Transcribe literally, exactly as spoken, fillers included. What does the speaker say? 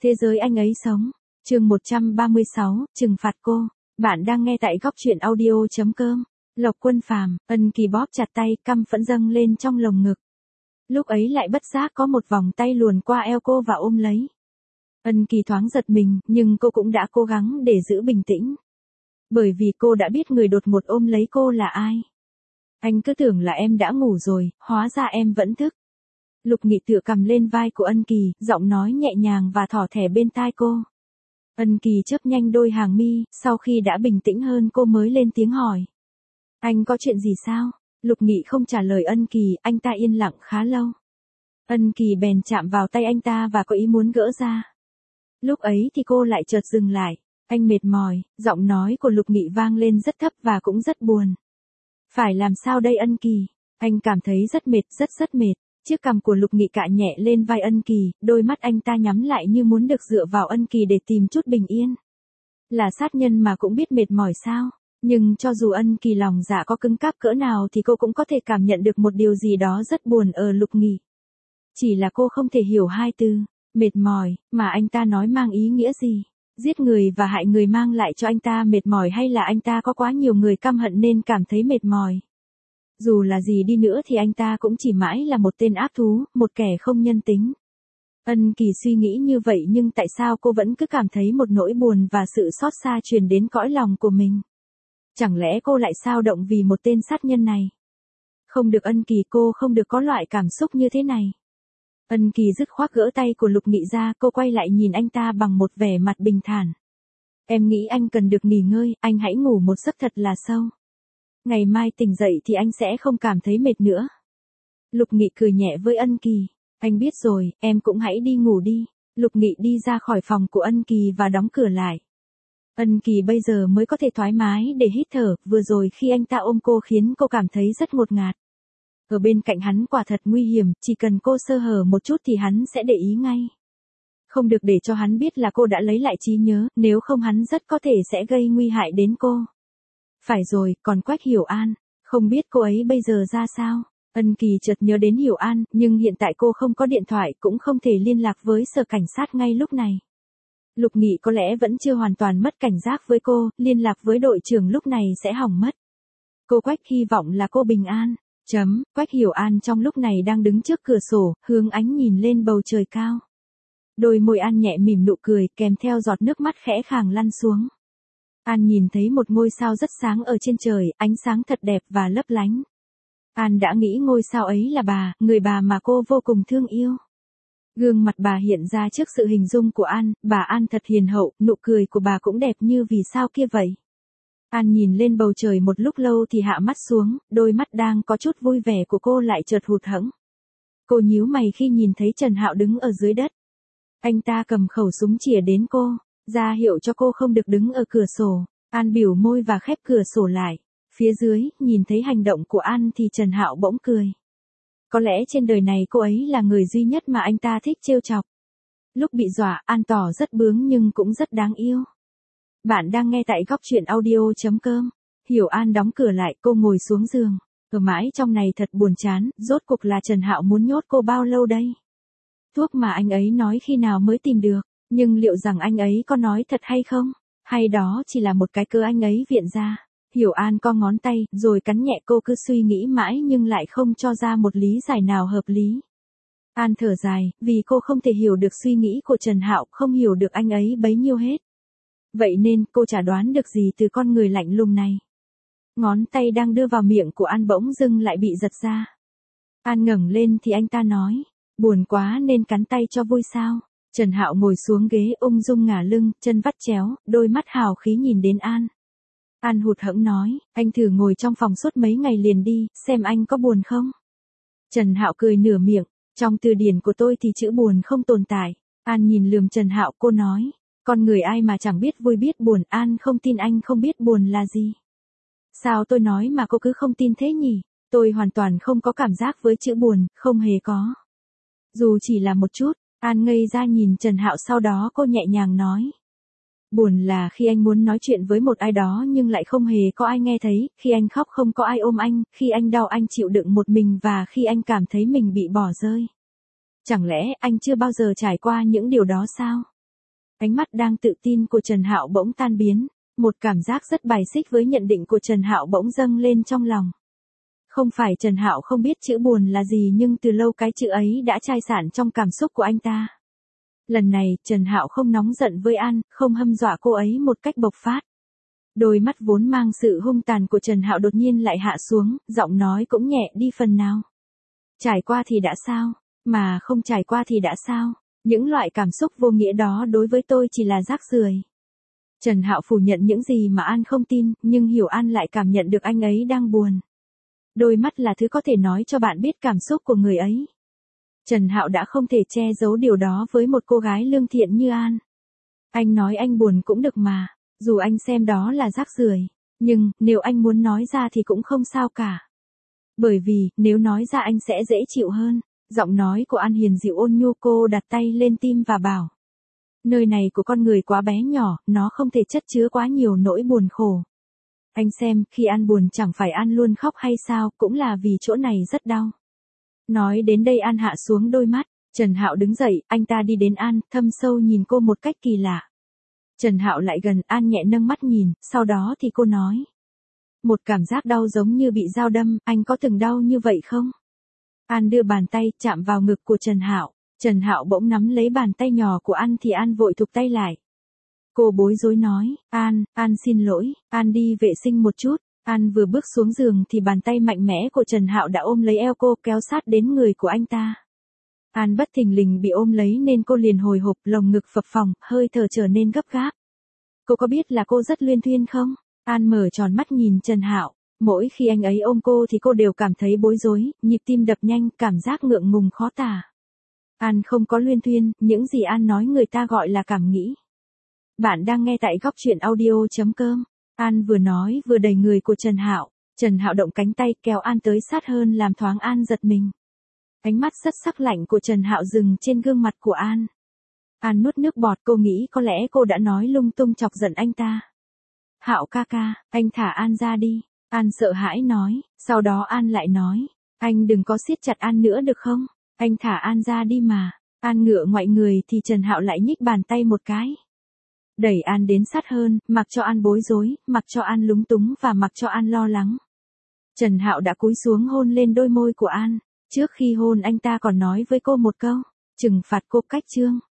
Thế giới anh ấy sống. Chương một trăm ba mươi sáu, trừng phạt cô. Bạn đang nghe tại góc truyện audio chấm com. Lộc Quân Phàm, Ân Kỳ bóp chặt tay, căm phẫn dâng lên trong lồng ngực. Lúc ấy lại bất giác có một vòng tay luồn qua eo cô và ôm lấy. Ân Kỳ thoáng giật mình, nhưng cô cũng đã cố gắng để giữ bình tĩnh. Bởi vì cô đã biết người đột ngột ôm lấy cô là ai. Anh cứ tưởng là em đã ngủ rồi, hóa ra em vẫn thức. Lục Nghị tựa cầm lên vai của Ân Kỳ, giọng nói nhẹ nhàng và thỏ thẻ bên tai cô. Ân Kỳ chớp nhanh đôi hàng mi, sau khi đã bình tĩnh hơn cô mới lên tiếng hỏi. Anh có chuyện gì sao? Lục Nghị không trả lời Ân Kỳ, anh ta yên lặng khá lâu. Ân Kỳ bèn chạm vào tay anh ta và có ý muốn gỡ ra. Lúc ấy thì cô lại chợt dừng lại. Anh mệt mỏi, giọng nói của Lục Nghị vang lên rất thấp và cũng rất buồn. Phải làm sao đây Ân Kỳ? Anh cảm thấy rất mệt, rất rất mệt. Chiếc cằm của Lục Nghị cạ nhẹ lên vai Ân Kỳ, đôi mắt anh ta nhắm lại như muốn được dựa vào Ân Kỳ để tìm chút bình yên. Là sát nhân mà cũng biết mệt mỏi sao? Nhưng cho dù Ân Kỳ lòng dạ có cứng cáp cỡ nào thì cô cũng có thể cảm nhận được một điều gì đó rất buồn ở Lục Nghị. Chỉ là cô không thể hiểu hai từ, mệt mỏi, mà anh ta nói mang ý nghĩa gì? Giết người và hại người mang lại cho anh ta mệt mỏi hay là anh ta có quá nhiều người căm hận nên cảm thấy mệt mỏi? Dù là gì đi nữa thì anh ta cũng chỉ mãi là một tên ác thú, một kẻ không nhân tính. Ân Kỳ suy nghĩ như vậy nhưng tại sao cô vẫn cứ cảm thấy một nỗi buồn và sự xót xa truyền đến cõi lòng của mình? Chẳng lẽ cô lại xao động vì một tên sát nhân này? Không được Ân Kỳ, cô không được có loại cảm xúc như thế này. Ân Kỳ dứt khoát gỡ tay của Lục Nghị ra, cô quay lại nhìn anh ta bằng một vẻ mặt bình thản. Em nghĩ anh cần được nghỉ ngơi, anh hãy ngủ một giấc thật là sâu. Ngày mai tỉnh dậy thì anh sẽ không cảm thấy mệt nữa. Lục Nghị cười nhẹ với Ân Kỳ. Anh biết rồi, em cũng hãy đi ngủ đi. Lục Nghị đi ra khỏi phòng của Ân Kỳ và đóng cửa lại. Ân Kỳ bây giờ mới có thể thoải mái để hít thở, vừa rồi khi anh ta ôm cô khiến cô cảm thấy rất ngột ngạt. Ở bên cạnh hắn quả thật nguy hiểm, chỉ cần cô sơ hở một chút thì hắn sẽ để ý ngay. Không được để cho hắn biết là cô đã lấy lại trí nhớ, nếu không hắn rất có thể sẽ gây nguy hại đến cô. Phải rồi, còn Quách Hiểu An, không biết cô ấy bây giờ ra sao? Ân Kỳ chợt nhớ đến Hiểu An, nhưng hiện tại cô không có điện thoại cũng không thể liên lạc với sở cảnh sát ngay lúc này. Lục Nghị có lẽ vẫn chưa hoàn toàn mất cảnh giác với cô, liên lạc với đội trưởng lúc này sẽ hỏng mất. Cô Quách hy vọng là cô bình an. Chấm, Quách Hiểu An trong lúc này đang đứng trước cửa sổ, hướng ánh nhìn lên bầu trời cao. Đôi môi An nhẹ mỉm nụ cười, kèm theo giọt nước mắt khẽ khàng lăn xuống. An nhìn thấy một ngôi sao rất sáng ở trên trời, ánh sáng thật đẹp và lấp lánh. An đã nghĩ ngôi sao ấy là bà, người bà mà cô vô cùng thương yêu. Gương mặt bà hiện ra trước sự hình dung của An, bà An thật hiền hậu, nụ cười của bà cũng đẹp như vì sao kia vậy. An nhìn lên bầu trời một lúc lâu thì hạ mắt xuống, đôi mắt đang có chút vui vẻ của cô lại chợt hụt hẫng. Cô nhíu mày khi nhìn thấy Trần Hạo đứng ở dưới đất. Anh ta cầm khẩu súng chĩa đến cô, ra hiệu cho cô không được đứng ở cửa sổ. An biểu môi và khép cửa sổ lại. Phía dưới, nhìn thấy hành động của An thì Trần Hạo bỗng cười. Có lẽ trên đời này cô ấy là người duy nhất mà anh ta thích trêu chọc. Lúc bị dọa, An tỏ rất bướng nhưng cũng rất đáng yêu. Bạn đang nghe tại góc truyện audio chấm com. Hiểu An đóng cửa lại, cô ngồi xuống giường. Ở mãi trong này thật buồn chán, rốt cuộc là Trần Hạo muốn nhốt cô bao lâu đây? Thuốc mà anh ấy nói khi nào mới tìm được, nhưng liệu rằng anh ấy có nói thật hay không? Hay đó chỉ là một cái cớ anh ấy viện ra? Hiểu An co ngón tay, rồi cắn nhẹ, cô cứ suy nghĩ mãi nhưng lại không cho ra một lý giải nào hợp lý. An thở dài, vì cô không thể hiểu được suy nghĩ của Trần Hạo, không hiểu được anh ấy bấy nhiêu hết. Vậy nên cô chả đoán được gì từ con người lạnh lùng này. Ngón tay đang đưa vào miệng của An bỗng dưng lại bị giật ra. An ngẩng lên thì anh ta nói, buồn quá nên cắn tay cho vui sao? Trần Hạo ngồi xuống ghế ung dung ngả lưng, chân vắt chéo, đôi mắt hào khí nhìn đến An. An hụt hẫng nói, anh thử ngồi trong phòng suốt mấy ngày liền đi, xem anh có buồn không? Trần Hạo cười nửa miệng, trong từ điển của tôi thì chữ buồn không tồn tại. An nhìn lườm Trần Hạo, cô nói, con người ai mà chẳng biết vui biết buồn, An không tin anh không biết buồn là gì. Sao tôi nói mà cô cứ không tin thế nhỉ? Tôi hoàn toàn không có cảm giác với chữ buồn, không hề có. Dù chỉ là một chút. An ngây ra nhìn Trần Hạo, sau đó cô nhẹ nhàng nói. Buồn là khi anh muốn nói chuyện với một ai đó nhưng lại không hề có ai nghe thấy, khi anh khóc không có ai ôm anh, khi anh đau anh chịu đựng một mình và khi anh cảm thấy mình bị bỏ rơi. Chẳng lẽ anh chưa bao giờ trải qua những điều đó sao? Ánh mắt đang tự tin của Trần Hạo bỗng tan biến, một cảm giác rất bài xích với nhận định của Trần Hạo bỗng dâng lên trong lòng. Không phải Trần Hạo không biết chữ buồn là gì, nhưng từ lâu cái chữ ấy đã chai sạn trong cảm xúc của anh ta. Lần này, Trần Hạo không nóng giận với An, không hăm dọa cô ấy một cách bộc phát. Đôi mắt vốn mang sự hung tàn của Trần Hạo đột nhiên lại hạ xuống, giọng nói cũng nhẹ đi phần nào. Trải qua thì đã sao, mà không trải qua thì đã sao, những loại cảm xúc vô nghĩa đó đối với tôi chỉ là rác rưởi. Trần Hạo phủ nhận những gì mà An không tin, nhưng hiểu An lại cảm nhận được anh ấy đang buồn. Đôi mắt là thứ có thể nói cho bạn biết cảm xúc của người ấy. Trần Hạo đã không thể che giấu điều đó với một cô gái lương thiện như An. Anh nói anh buồn cũng được mà, dù anh xem đó là rác rưởi, nhưng nếu anh muốn nói ra thì cũng không sao cả. Bởi vì, nếu nói ra anh sẽ dễ chịu hơn. Giọng nói của An hiền dịu ôn nhu, cô đặt tay lên tim và bảo. Nơi này của con người quá bé nhỏ, nó không thể chất chứa quá nhiều nỗi buồn khổ. Anh xem, khi An buồn chẳng phải An luôn khóc hay sao, cũng là vì chỗ này rất đau. Nói đến đây An hạ xuống đôi mắt, Trần Hạo đứng dậy, anh ta đi đến An, thâm sâu nhìn cô một cách kỳ lạ. Trần Hạo lại gần, An nhẹ nâng mắt nhìn, sau đó thì cô nói. Một cảm giác đau giống như bị dao đâm, anh có từng đau như vậy không? An đưa bàn tay chạm vào ngực của Trần Hạo, Trần Hạo bỗng nắm lấy bàn tay nhỏ của An thì An vội thụt tay lại. Cô bối rối nói, An, An xin lỗi, An đi vệ sinh một chút. An vừa bước xuống giường thì bàn tay mạnh mẽ của Trần Hạo đã ôm lấy eo cô, kéo sát đến người của anh ta. An bất thình lình bị ôm lấy nên cô liền hồi hộp, lồng ngực phập phồng, hơi thở trở nên gấp gáp. Cô có biết là cô rất luyên thuyên không? An mở tròn mắt nhìn Trần Hạo, mỗi khi anh ấy ôm cô thì cô đều cảm thấy bối rối, nhịp tim đập nhanh, cảm giác ngượng ngùng khó tả. An không có luyên thuyên, những gì An nói người ta gọi là cảm nghĩ. Bạn đang nghe tại góc truyện audio chấm com. An vừa nói vừa đẩy người của Trần Hạo, Trần Hạo động cánh tay kéo An tới sát hơn làm thoáng An giật mình. Ánh mắt rất sắc lạnh của Trần Hạo dừng trên gương mặt của An. An nuốt nước bọt, cô nghĩ có lẽ cô đã nói lung tung chọc giận anh ta. Hạo ca ca, anh thả An ra đi. An sợ hãi nói, sau đó An lại nói, anh đừng có siết chặt An nữa được không? Anh thả An ra đi mà. An ngựa ngoại người thì Trần Hạo lại nhích bàn tay một cái. Đẩy An đến sát hơn, mặc cho An bối rối, mặc cho An lúng túng và mặc cho An lo lắng. Trần Hạo đã cúi xuống hôn lên đôi môi của An. Trước khi hôn anh ta còn nói với cô một câu, trừng phạt cô cách chương.